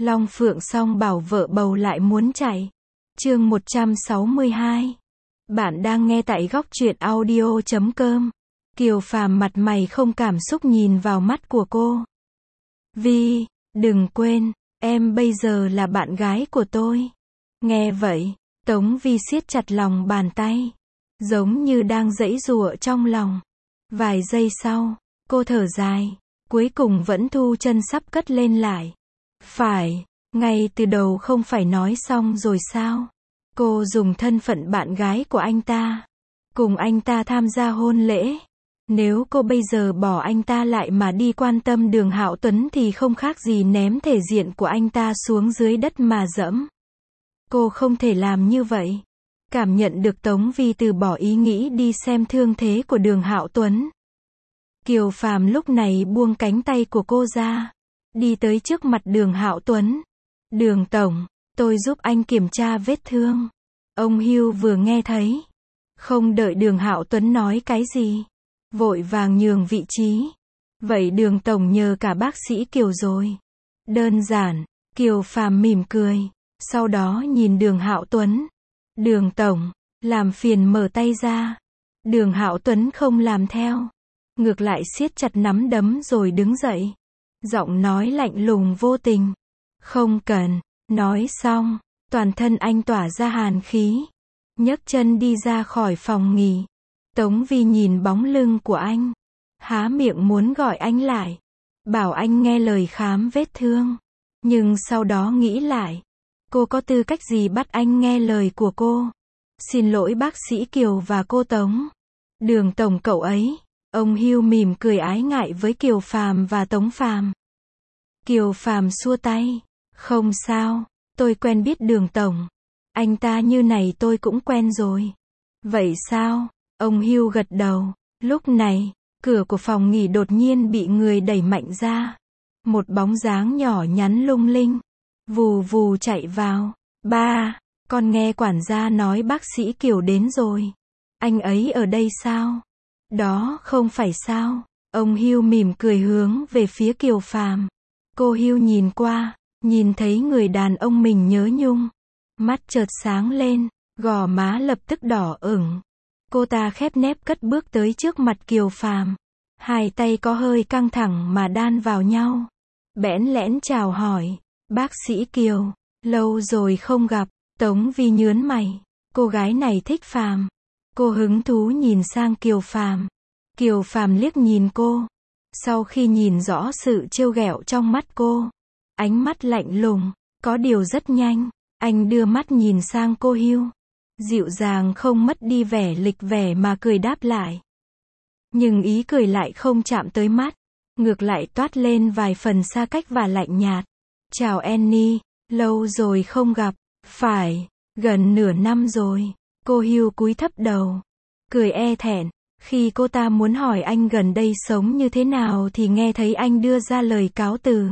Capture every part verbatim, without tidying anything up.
Long Phượng song bảo vợ bầu lại muốn chạy. Chương một trăm sáu mươi hai. Bạn đang nghe tại góc truyện audio chấm com. Kiều Phàm mặt mày không cảm xúc nhìn vào mắt của cô. Vi, đừng quên, em bây giờ là bạn gái của tôi. Nghe vậy, Tống Vi siết chặt lòng bàn tay, giống như đang giãy giụa trong lòng. Vài giây sau, cô thở dài, cuối cùng vẫn thu chân sắp cất lên lại. Phải, ngay từ đầu không phải nói xong rồi sao? Cô dùng thân phận bạn gái của anh ta, cùng anh ta tham gia hôn lễ. Nếu cô bây giờ bỏ anh ta lại mà đi quan tâm Đường Hạo Tuấn thì không khác gì ném thể diện của anh ta xuống dưới đất mà dẫm. Cô không thể làm như vậy. Cảm nhận được Tống Vi từ bỏ ý nghĩ đi xem thương thế của Đường Hạo Tuấn, Kiều Phàm lúc này buông cánh tay của cô ra, đi tới trước mặt Đường Hạo Tuấn. Đường tổng, tôi giúp anh kiểm tra vết thương. Ông Hưu vừa nghe thấy, không đợi Đường Hạo Tuấn nói cái gì, vội vàng nhường vị trí. Vậy Đường tổng nhờ cả bác sĩ Kiều rồi. Đơn giản, Kiều Phàm mỉm cười, sau đó nhìn Đường Hạo Tuấn. Đường tổng, làm phiền mở tay ra. Đường Hạo Tuấn không làm theo, ngược lại siết chặt nắm đấm rồi đứng dậy. Giọng nói lạnh lùng vô tình. Không cần. Nói xong, toàn thân anh tỏa ra hàn khí, nhấc chân đi ra khỏi phòng nghỉ. Tống Vi nhìn bóng lưng của anh, há miệng muốn gọi anh lại, bảo anh nghe lời khám vết thương. Nhưng sau đó nghĩ lại, cô có tư cách gì bắt anh nghe lời của cô? Xin lỗi bác sĩ Kiều và cô Tống. Đường tổng cậu ấy. Ông Hưu mỉm cười ái ngại với Kiều Phàm và Tống Phàm. Kiều Phàm xua tay. Không sao, tôi quen biết Đường tổng. Anh ta như này tôi cũng quen rồi. Vậy sao? Ông Hưu gật đầu. Lúc này, cửa của phòng nghỉ đột nhiên bị người đẩy mạnh ra. Một bóng dáng nhỏ nhắn lung linh, vù vù chạy vào. Ba, con nghe quản gia nói bác sĩ Kiều đến rồi. Anh ấy ở đây sao? Đó không phải sao? Ông Hưu mỉm cười hướng về phía Kiều Phàm. Cô Hưu nhìn qua, nhìn thấy người đàn ông mình nhớ nhung, mắt chợt sáng lên, gò má lập tức đỏ ửng. Cô ta khép nép cất bước tới trước mặt Kiều Phàm, hai tay có hơi căng thẳng mà đan vào nhau. Bẽn lẽn chào hỏi, bác sĩ Kiều, lâu rồi không gặp. Tống Vi nhướng mày, cô gái này thích Phàm. Cô hứng thú nhìn sang Kiều Phàm. Kiều Phàm liếc nhìn cô, sau khi nhìn rõ sự trêu ghẹo trong mắt cô, ánh mắt lạnh lùng, có điều rất nhanh, anh đưa mắt nhìn sang cô Hưu, dịu dàng không mất đi vẻ lịch vẻ mà cười đáp lại. Nhưng ý cười lại không chạm tới mắt, ngược lại toát lên vài phần xa cách và lạnh nhạt. Chào Annie, lâu rồi không gặp. Phải, gần nửa năm rồi. Cô Hưu cúi thấp đầu, cười e thẹn. Khi cô ta muốn hỏi anh gần đây sống như thế nào thì nghe thấy anh đưa ra lời cáo từ.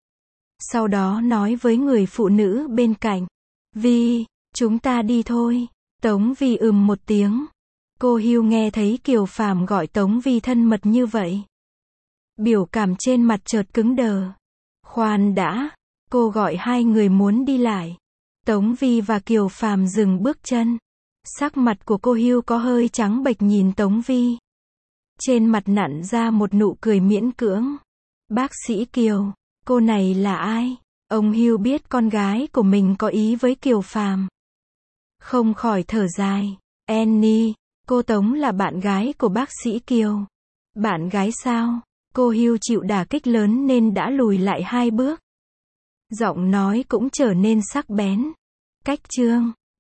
Sau đó nói với người phụ nữ bên cạnh. Vi, chúng ta đi thôi. Tống Vi ừm một tiếng. Cô Hưu nghe thấy Kiều Phàm gọi Tống Vi thân mật như vậy, biểu cảm trên mặt chợt cứng đờ. Khoan đã, cô gọi hai người muốn đi lại. Tống Vi và Kiều Phàm dừng bước chân. Sắc mặt của cô Hưu có hơi trắng bệch nhìn Tống Vi. Trên mặt nặn ra một nụ cười miễn cưỡng. Bác sĩ Kiều, cô này là ai? Ông Hưu biết con gái của mình có ý với Kiều Phàm, không khỏi thở dài. Annie, cô Tống là bạn gái của bác sĩ Kiều. Bạn gái sao? Cô Hưu chịu đả kích lớn nên đã lùi lại hai bước. Giọng nói cũng trở nên sắc bén. Cách chương